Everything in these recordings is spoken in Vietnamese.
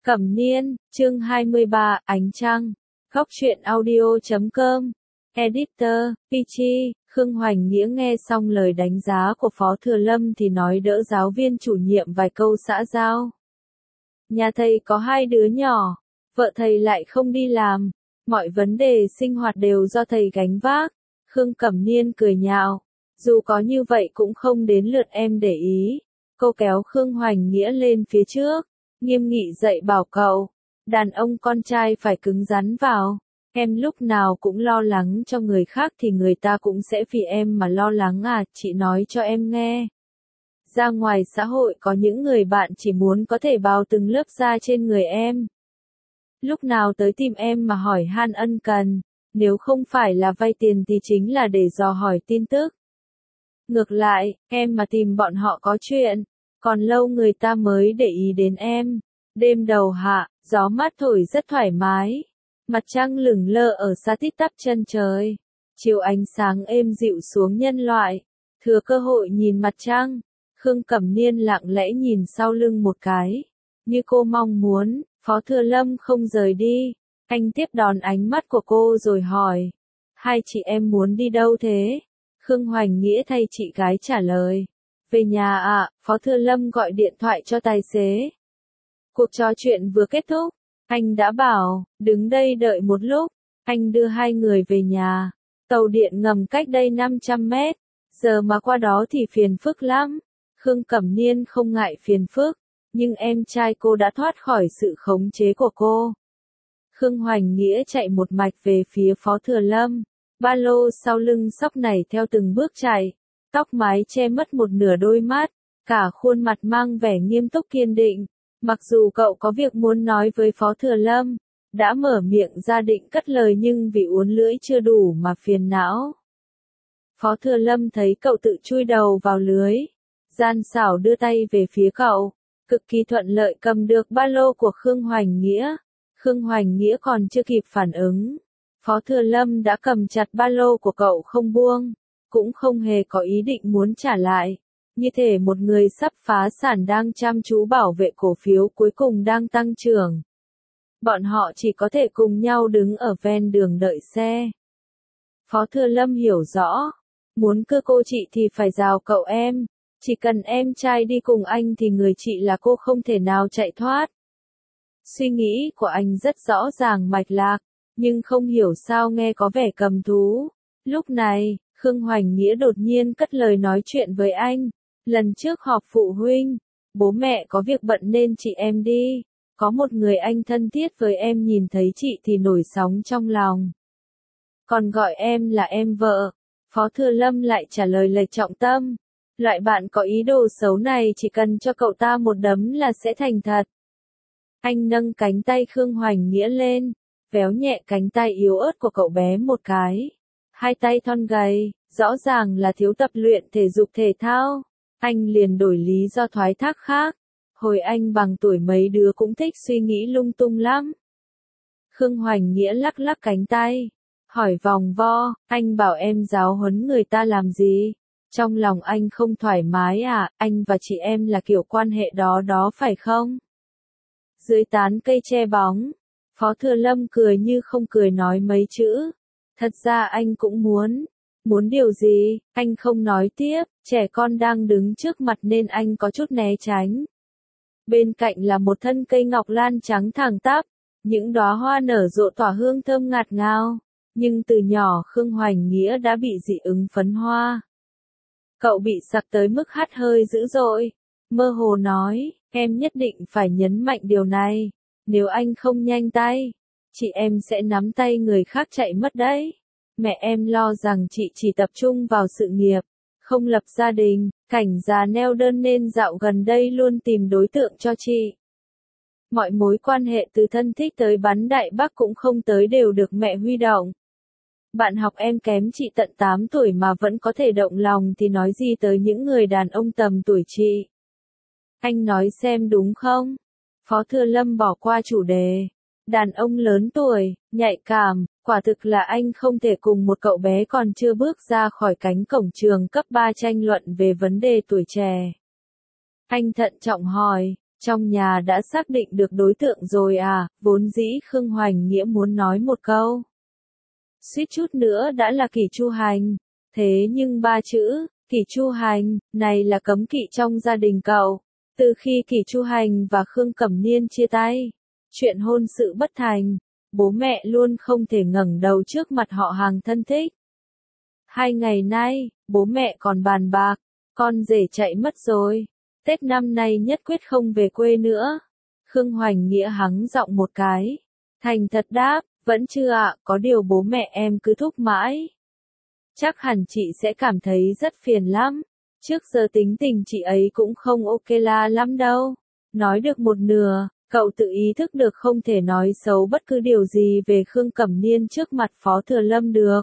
Cẩm Niên, chương 23, Ánh Trăng. Góc truyện audio.com. Editor, Peachy. Khương Hoành Nghĩa nghe xong lời đánh giá của Phó Thừa Lâm thì nói đỡ giáo viên chủ nhiệm vài câu xã giao. Nhà thầy có 2 đứa nhỏ, vợ thầy lại không đi làm, mọi vấn đề sinh hoạt đều do thầy gánh vác. Khương Cẩm Niên cười nhạo, dù có như vậy cũng không đến lượt em để ý. Cô kéo Khương Hoành Nghĩa lên phía trước, nghiêm nghị dạy bảo cậu, đàn ông con trai phải cứng rắn vào. Em lúc nào cũng lo lắng cho người khác thì người ta cũng sẽ vì em mà lo lắng à, chị nói cho em nghe. Ra ngoài xã hội có những người bạn chỉ muốn có thể bào từng lớp da trên người em. Lúc nào tới tìm em mà hỏi han ân cần, nếu không phải là vay tiền thì chính là để dò hỏi tin tức. Ngược lại, em mà tìm bọn họ có chuyện, còn lâu người ta mới để ý đến em. Đêm đầu hạ, gió mát thổi rất thoải mái. Mặt trăng lửng lơ ở xa tít tắp chân trời. Chiếu ánh sáng êm dịu xuống nhân loại. Thừa cơ hội nhìn mặt trăng, Khương Cẩm Niên lặng lẽ nhìn sau lưng một cái. Như cô mong muốn, Phó Thừa Lâm không rời đi. Anh tiếp đón ánh mắt của cô rồi hỏi. Hai chị em muốn đi đâu thế? Khương Hoành Nghĩa thay chị gái trả lời. Về nhà ạ, Phó Thừa Lâm gọi điện thoại cho tài xế. Cuộc trò chuyện vừa kết thúc, anh đã bảo, đứng đây đợi một lúc, anh đưa 2 người về nhà. Tàu điện ngầm cách đây 500 mét, giờ mà qua đó thì phiền phức lắm. Khương Cẩm Niên không ngại phiền phức, nhưng em trai cô đã thoát khỏi sự khống chế của cô. Khương Hoành Nghĩa chạy một mạch về phía Phó Thừa Lâm, ba lô sau lưng xốc nảy theo từng bước chạy, tóc mái che mất một nửa đôi mắt, cả khuôn mặt mang vẻ nghiêm túc kiên định. Mặc dù cậu có việc muốn nói với Phó Thừa Lâm, đã mở miệng ra định cất lời nhưng vì uốn lưỡi chưa đủ mà phiền não. Phó Thừa Lâm thấy cậu tự chui đầu vào lưới, gian xảo đưa tay về phía cậu, cực kỳ thuận lợi cầm được ba lô của Khương Hoành Nghĩa. Khương Hoành Nghĩa còn chưa kịp phản ứng, Phó Thừa Lâm đã cầm chặt ba lô của cậu không buông, cũng không hề có ý định muốn trả lại. Như thể một người sắp phá sản đang chăm chú bảo vệ cổ phiếu cuối cùng đang tăng trưởng. Bọn họ chỉ có thể cùng nhau đứng ở ven đường đợi xe. Phó Thừa Lâm hiểu rõ, muốn cưa cô chị thì phải rào cậu em, chỉ cần em trai đi cùng anh thì người chị là cô không thể nào chạy thoát. Suy nghĩ của anh rất rõ ràng mạch lạc, nhưng không hiểu sao nghe có vẻ cầm thú. Lúc này, Khương Hoành Nghĩa đột nhiên cất lời nói chuyện với anh. Lần trước họp phụ huynh, bố mẹ có việc bận nên chị em đi. Có một người anh thân thiết với em nhìn thấy chị thì nổi sóng trong lòng. Còn gọi em là em vợ. Phó Thừa Lâm lại trả lời lệch trọng tâm. Loại bạn có ý đồ xấu này chỉ cần cho cậu ta một đấm là sẽ thành thật. Anh nâng cánh tay Khương Hoành Nghĩa lên, véo nhẹ cánh tay yếu ớt của cậu bé một cái. 2 tay thon gầy, rõ ràng là thiếu tập luyện thể dục thể thao. Anh liền đổi lý do thoái thác khác. Hồi anh bằng tuổi mấy đứa cũng thích suy nghĩ lung tung lắm. Khương Hoành Nghĩa lắc lắc cánh tay, hỏi vòng vo, anh bảo em giáo huấn người ta làm gì? Trong lòng anh không thoải mái à, anh và chị em là kiểu quan hệ đó phải không? Dưới tán cây che bóng, Phó Thừa Lâm cười như không cười nói mấy chữ. Thật ra anh cũng muốn. Muốn điều gì, anh không nói tiếp, trẻ con đang đứng trước mặt nên anh có chút né tránh. Bên cạnh là một thân cây ngọc lan trắng thẳng tắp, những đóa hoa nở rộ tỏa hương thơm ngạt ngào, nhưng từ nhỏ Khương Hoành Nghĩa đã bị dị ứng phấn hoa. Cậu bị sặc tới mức hắt hơi dữ dội, mơ hồ nói, em nhất định phải nhấn mạnh điều này, nếu anh không nhanh tay, chị em sẽ nắm tay người khác chạy mất đấy. Mẹ em lo rằng chị chỉ tập trung vào sự nghiệp, không lập gia đình, cảnh già neo đơn nên dạo gần đây luôn tìm đối tượng cho chị. Mọi mối quan hệ từ thân thích tới bắn đại bác cũng không tới đều được mẹ huy động. Bạn học em kém chị tận 8 tuổi mà vẫn có thể động lòng thì nói gì tới những người đàn ông tầm tuổi chị. Anh nói xem đúng không? Phó Thừa Lâm bỏ qua chủ đề. Đàn ông lớn tuổi, nhạy cảm, quả thực là anh không thể cùng một cậu bé còn chưa bước ra khỏi cánh cổng trường cấp 3 tranh luận về vấn đề tuổi trẻ. Anh thận trọng hỏi, Trong nhà đã xác định được đối tượng rồi à, vốn dĩ Khương Hoành Nghĩa muốn nói một câu. Suýt chút nữa đã là Kỷ Chu Hành. Thế nhưng ba chữ, Kỷ Chu Hành, này là cấm kỵ trong gia đình cậu. Từ khi Kỷ Chu Hành và Khương Cẩm Niên chia tay, chuyện hôn sự bất thành, bố mẹ luôn không thể ngẩng đầu trước mặt họ hàng thân thích. 2 ngày nay, bố mẹ còn bàn bạc, con rể chạy mất rồi. Tết năm nay nhất quyết không về quê nữa. Khương Hoành Nghĩa hắng giọng một cái. Thành thật đáp, vẫn chưa ạ, có điều bố mẹ em cứ thúc mãi. Chắc hẳn chị sẽ cảm thấy rất phiền lắm. Trước giờ tính tình chị ấy cũng không ok la lắm đâu. Nói được một nửa, cậu tự ý thức được không thể nói xấu bất cứ điều gì về Khương Cẩm Niên trước mặt Phó Thừa Lâm được.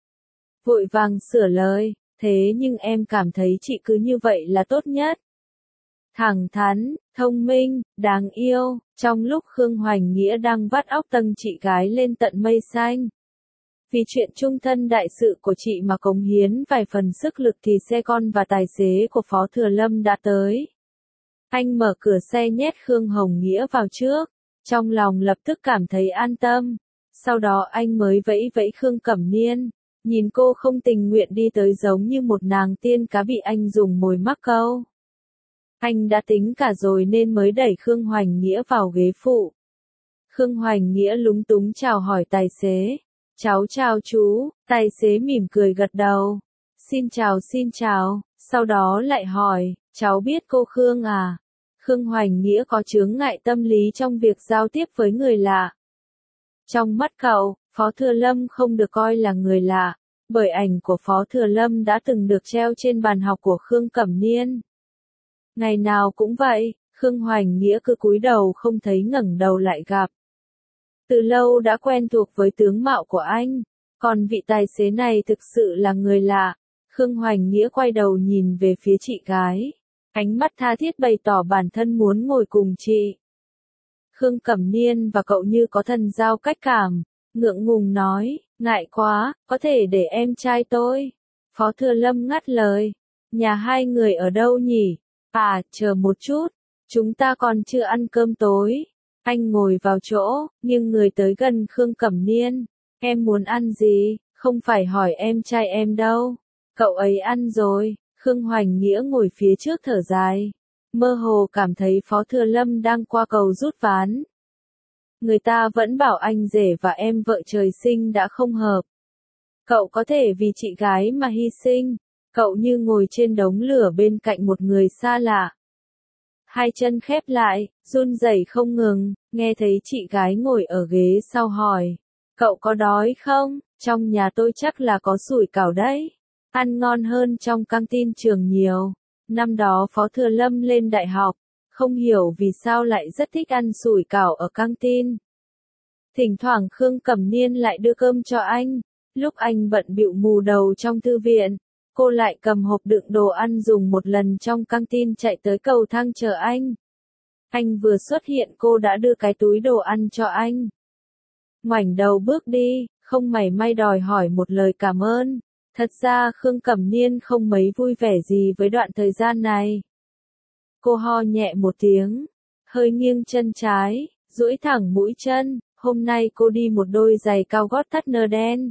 Vội vàng sửa lời, thế nhưng em cảm thấy chị cứ như vậy là tốt nhất. Thẳng thắn, thông minh, đáng yêu, trong lúc Khương Hoành Nghĩa đang vắt óc tâng chị gái lên tận mây xanh. Vì chuyện chung thân đại sự của chị mà cống hiến vài phần sức lực thì xe con và tài xế của Phó Thừa Lâm đã tới. Anh mở cửa xe nhét Khương Hồng Nghĩa vào trước, trong lòng lập tức cảm thấy an tâm. Sau đó anh mới vẫy vẫy Khương Cẩm Niên, nhìn cô không tình nguyện đi tới giống như một nàng tiên cá bị anh dùng mồi mắc câu. Anh đã tính cả rồi nên mới đẩy Khương Hoành Nghĩa vào ghế phụ. Khương Hoành Nghĩa lúng túng chào hỏi tài xế. Cháu chào chú, tài xế mỉm cười gật đầu. Xin chào, sau đó lại hỏi, cháu biết cô Khương à? Khương Hoành Nghĩa có chướng ngại tâm lý trong việc giao tiếp với người lạ. Trong mắt cậu, Phó Thừa Lâm không được coi là người lạ, bởi ảnh của Phó Thừa Lâm đã từng được treo trên bàn học của Khương Cẩm Niên. Ngày nào cũng vậy, Khương Hoành Nghĩa cứ cúi đầu không thấy ngẩng đầu lại gặp. Từ lâu đã quen thuộc với tướng mạo của anh, còn vị tài xế này thực sự là người lạ. Khương Hoành Nghĩa quay đầu nhìn về phía chị gái, ánh mắt tha thiết bày tỏ bản thân muốn ngồi cùng chị. Khương Cẩm Niên và cậu như có thần giao cách cảm, ngượng ngùng nói, ngại quá, có thể để em trai tôi. Phó Thừa Lâm ngắt lời, nhà hai người ở đâu nhỉ? À, chờ một chút, chúng ta còn chưa ăn cơm tối. Anh ngồi vào chỗ, nhưng người tới gần Khương Cẩm Niên. Em muốn ăn gì? Không phải hỏi em trai em đâu. Cậu ấy ăn rồi. Khương Hoành Nghĩa ngồi phía trước thở dài. Mơ hồ cảm thấy Phó Thừa Lâm đang qua cầu rút ván. Người ta vẫn bảo anh rể và em vợ trời sinh đã không hợp. Cậu có thể vì chị gái mà hy sinh. Cậu như ngồi trên đống lửa bên cạnh một người xa lạ. Hai chân khép lại, run rẩy không ngừng, nghe thấy chị gái ngồi ở ghế sau hỏi. Cậu có đói không? Trong nhà tôi chắc là có sủi cảo đấy. Ăn ngon hơn trong căng tin trường nhiều. Năm đó Phó Thừa Lâm lên đại học, không hiểu vì sao lại rất thích ăn sủi cảo ở căng tin. Thỉnh thoảng Khương Cẩm Niên lại đưa cơm cho anh. Lúc anh bận bịu mù đầu trong thư viện, cô lại cầm hộp đựng đồ ăn dùng một lần trong căng tin chạy tới cầu thang chờ anh. Anh vừa xuất hiện cô đã đưa cái túi đồ ăn cho anh. Ngoảnh đầu bước đi, không mảy may đòi hỏi một lời cảm ơn. Thật ra Khương Cẩm Niên không mấy vui vẻ gì với đoạn thời gian này. Cô ho nhẹ một tiếng, hơi nghiêng chân trái, duỗi thẳng mũi chân. Hôm nay cô đi một đôi giày cao gót thắt nơ đen.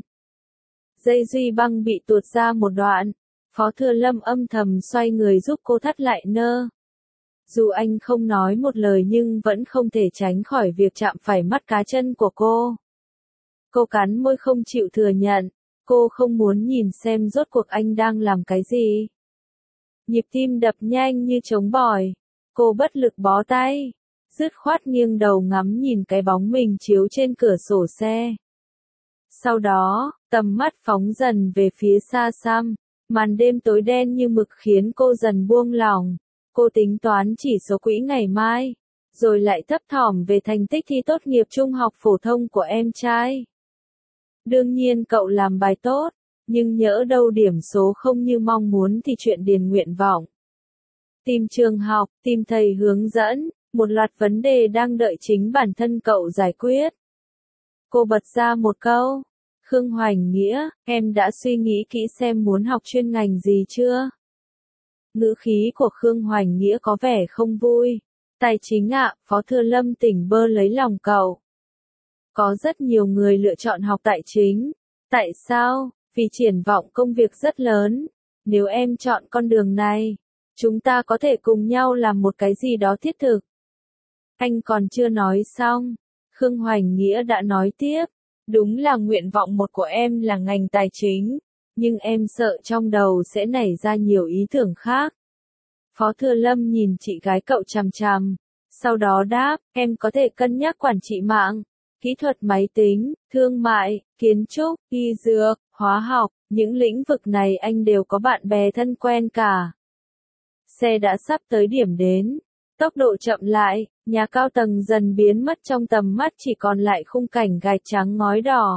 Dây duy băng bị tuột ra một đoạn. Phó Thừa Lâm âm thầm xoay người giúp cô thắt lại nơ. Dù anh không nói một lời nhưng vẫn không thể tránh khỏi việc chạm phải mắt cá chân của cô. Cô cắn môi không chịu thừa nhận. Cô không muốn nhìn xem rốt cuộc anh đang làm cái gì. Nhịp tim đập nhanh như trống bỏi. Cô bất lực bó tay. Dứt khoát nghiêng đầu ngắm nhìn cái bóng mình chiếu trên cửa sổ xe. Sau đó, tầm mắt phóng dần về phía xa xăm. Màn đêm tối đen như mực khiến cô dần buông lỏng. Cô tính toán chỉ số quỹ ngày mai. Rồi lại thấp thỏm về thành tích thi tốt nghiệp trung học phổ thông của em trai. Đương nhiên cậu làm bài tốt. Nhưng nhỡ đâu điểm số không như mong muốn thì chuyện điền nguyện vọng. Tìm trường học, tìm thầy hướng dẫn. Một loạt vấn đề đang đợi chính bản thân cậu giải quyết. Cô bật ra một câu. Khương Hoành Nghĩa, em đã suy nghĩ kỹ xem muốn học chuyên ngành gì chưa? Ngữ khí của Khương Hoành Nghĩa có vẻ không vui. Tài chính ạ, Phó Thừa Lâm tỉnh bơ lấy lòng cậu. Có rất nhiều người lựa chọn học tài chính. Tại sao? Vì triển vọng công việc rất lớn. Nếu em chọn con đường này, chúng ta có thể cùng nhau làm một cái gì đó thiết thực. Anh còn chưa nói xong. Khương Hoành Nghĩa đã nói tiếp. Đúng là nguyện vọng một của em là ngành tài chính. Nhưng em sợ trong đầu sẽ nảy ra nhiều ý tưởng khác. Phó Thừa Lâm nhìn chị gái cậu chằm chằm. Sau đó đáp, em có thể cân nhắc quản trị mạng, kỹ thuật máy tính, thương mại, kiến trúc, y dược, hóa học, những lĩnh vực này anh đều có bạn bè thân quen cả. Xe đã sắp tới điểm đến. Tốc độ chậm lại, nhà cao tầng dần biến mất trong tầm mắt chỉ còn lại khung cảnh gạch trắng ngói đỏ.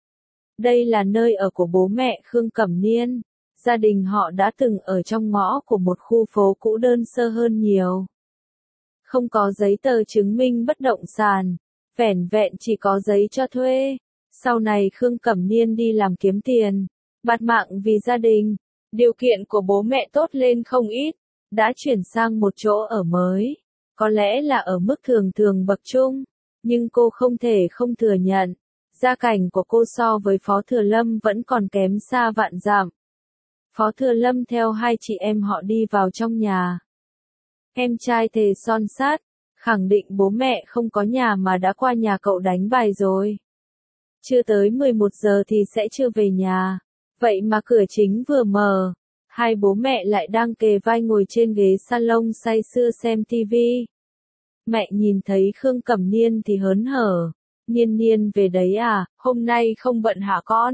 Đây là nơi ở của bố mẹ Khương Cẩm Niên. Gia đình họ đã từng ở trong ngõ của một khu phố cũ đơn sơ hơn nhiều. Không có giấy tờ chứng minh bất động sản, vẻn vẹn chỉ có giấy cho thuê. Sau này Khương Cẩm Niên đi làm kiếm tiền, bạt mạng vì gia đình. Điều kiện của bố mẹ tốt lên không ít, đã chuyển sang một chỗ ở mới. Có lẽ là ở mức thường thường bậc trung, nhưng cô không thể không thừa nhận. Gia cảnh của cô so với Phó Thừa Lâm vẫn còn kém xa vạn dặm. Phó Thừa Lâm theo hai chị em họ đi vào trong nhà. Em trai thề son sắt, khẳng định bố mẹ không có nhà mà đã qua nhà cậu đánh bài rồi. Chưa tới 11 giờ thì sẽ chưa về nhà. Vậy mà cửa chính vừa mở, hai bố mẹ lại đang kề vai ngồi trên ghế salon say sưa xem tivi. Mẹ nhìn thấy Khương Cẩm Niên thì hớn hở. Niên Niên về đấy à, hôm nay không bận hả con?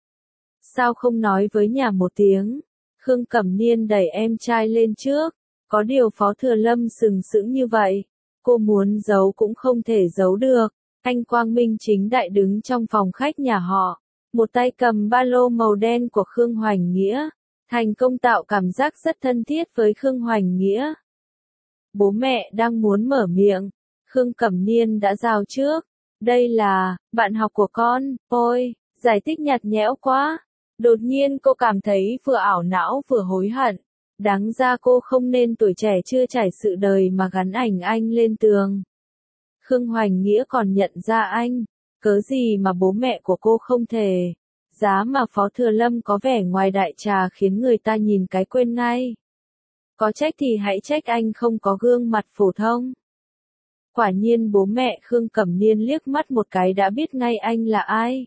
Sao không nói với nhà một tiếng? Khương Cẩm Niên đẩy em trai lên trước. Có điều Phó Thừa Lâm sừng sững như vậy. Cô muốn giấu cũng không thể giấu được. Anh quang minh chính đại đứng trong phòng khách nhà họ. Một tay cầm ba lô màu đen của Khương Hoành Nghĩa. Thành công tạo cảm giác rất thân thiết với Khương Hoành Nghĩa. Bố mẹ đang muốn mở miệng. Khương Cẩm Niên đã giao trước. Đây là, bạn học của con, ôi, giải thích nhạt nhẽo quá. Đột nhiên cô cảm thấy vừa ảo não vừa hối hận. Đáng ra cô không nên tuổi trẻ chưa trải sự đời mà gắn ảnh anh lên tường. Khương Hoành Nghĩa còn nhận ra anh. Cớ gì mà bố mẹ của cô không thể. Giá mà Phó Thừa Lâm có vẻ ngoài đại trà khiến người ta nhìn cái quên ngay. Có trách thì hãy trách anh không có gương mặt phổ thông. Quả nhiên bố mẹ Khương Cẩm Niên liếc mắt một cái đã biết ngay anh là ai.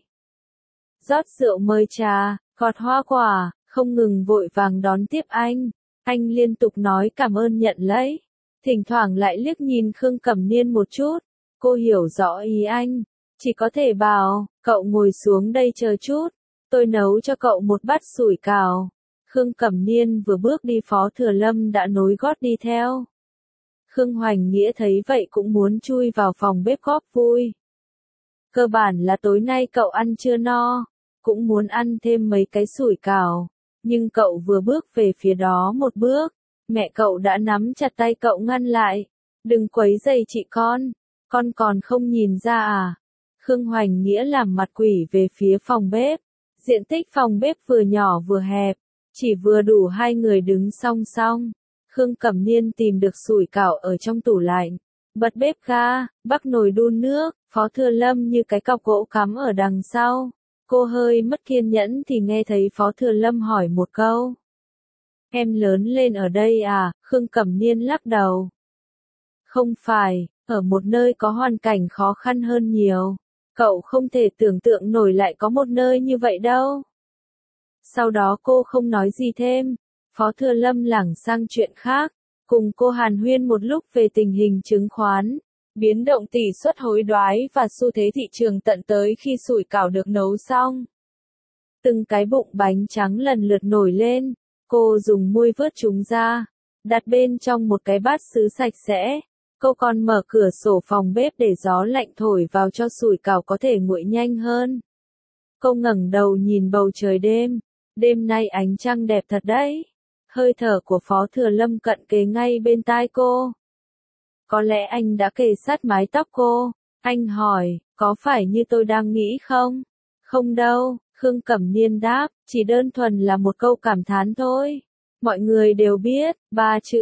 Rót rượu mời trà, gọt hoa quả, không ngừng vội vàng đón tiếp anh. Anh liên tục nói cảm ơn nhận lấy. Thỉnh thoảng lại liếc nhìn Khương Cẩm Niên một chút. Cô hiểu rõ ý anh. Chỉ có thể bảo, cậu ngồi xuống đây chờ chút. Tôi nấu cho cậu một bát sủi cảo. Khương Cẩm Niên vừa bước đi Phó Thừa Lâm đã nối gót đi theo. Khương Hoành Nghĩa thấy vậy cũng muốn chui vào phòng bếp góp vui. Cơ bản là tối nay cậu ăn chưa no, cũng muốn ăn thêm mấy cái sủi cảo. Nhưng cậu vừa bước về phía đó một bước, mẹ cậu đã nắm chặt tay cậu ngăn lại. Đừng quấy rầy chị con còn không nhìn ra à? Khương Hoành Nghĩa làm mặt quỷ về phía phòng bếp. Diện tích phòng bếp vừa nhỏ vừa hẹp, chỉ vừa đủ hai người đứng song song. Khương Cẩm Niên tìm được sủi cảo ở trong tủ lạnh, bật bếp ga, bắc nồi đun nước. Phó Thừa Lâm như cái cọc gỗ cắm ở đằng sau. Cô hơi mất kiên nhẫn thì nghe thấy Phó Thừa Lâm hỏi một câu. Em lớn lên ở đây à? Khương Cẩm Niên lắc đầu. Không phải, ở một nơi có hoàn cảnh khó khăn hơn nhiều. Cậu không thể tưởng tượng nổi lại có một nơi như vậy đâu. Sau đó cô không nói gì thêm. Phó Thừa Lâm lảng sang chuyện khác, cùng cô hàn huyên một lúc về tình hình chứng khoán, biến động tỷ suất hối đoái và xu thế thị trường tận tới khi sủi cảo được nấu xong. Từng cái bụng bánh trắng lần lượt nổi lên, cô dùng muôi vớt chúng ra, đặt bên trong một cái bát sứ sạch sẽ. Cô còn mở cửa sổ phòng bếp để gió lạnh thổi vào cho sủi cảo có thể nguội nhanh hơn. Cô ngẩng đầu nhìn bầu trời đêm. Đêm nay ánh trăng đẹp thật đấy. Hơi thở của Phó Thừa Lâm cận kề ngay bên tai cô. Có lẽ anh đã kề sát mái tóc cô. Anh hỏi, có phải như tôi đang nghĩ không? Không đâu, Khương Cẩm Niên đáp, chỉ đơn thuần là một câu cảm thán thôi. Mọi người đều biết, ba chữ,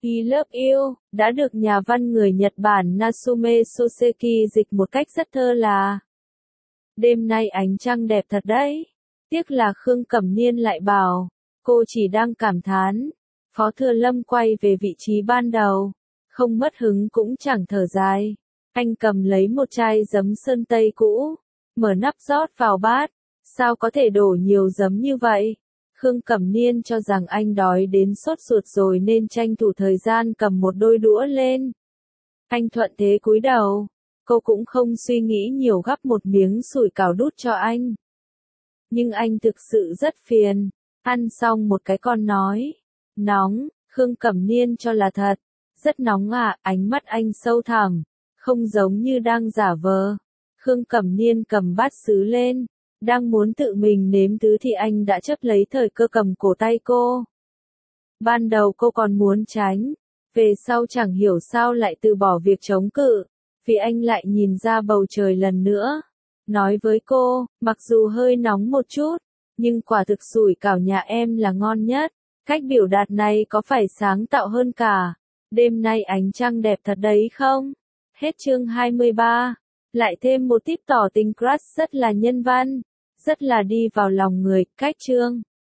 I Love You, đã được nhà văn người Nhật Bản Natsume Soseki dịch một cách rất thơ là đêm nay ánh trăng đẹp thật đấy. Tiếc là Khương Cẩm Niên lại bảo, cô chỉ đang cảm thán. Phó Thừa Lâm quay về vị trí ban đầu, không mất hứng cũng chẳng thở dài. Anh cầm lấy một chai giấm sơn tây cũ, mở nắp rót vào bát. Sao có thể đổ nhiều giấm như vậy? Khương Cẩm Niên cho rằng anh đói đến sốt ruột rồi nên tranh thủ thời gian cầm một đôi đũa lên. Anh thuận thế cúi đầu. Cô cũng không suy nghĩ nhiều gắp một miếng sủi cảo đút cho anh. Nhưng anh thực sự rất phiền. Ăn xong một cái còn nói. Nóng, Khương Cẩm Niên cho là thật. Rất nóng à, ánh mắt anh sâu thẳm. Không giống như đang giả vờ. Khương Cẩm Niên cầm bát sứ lên. Đang muốn tự mình nếm thứ thì anh đã chấp lấy thời cơ cầm cổ tay cô. Ban đầu cô còn muốn tránh. Về sau chẳng hiểu sao lại từ bỏ việc chống cự. Vì anh lại nhìn ra bầu trời lần nữa. Nói với cô, mặc dù hơi nóng một chút, nhưng quả thực sủi cảo nhà em là ngon nhất. Cách biểu đạt này có phải sáng tạo hơn cả. Đêm nay ánh trăng đẹp thật đấy không? Hết chương 23. Lại thêm một tip tỏ tình crush rất là nhân văn. Rất là đi vào lòng người. Cách chương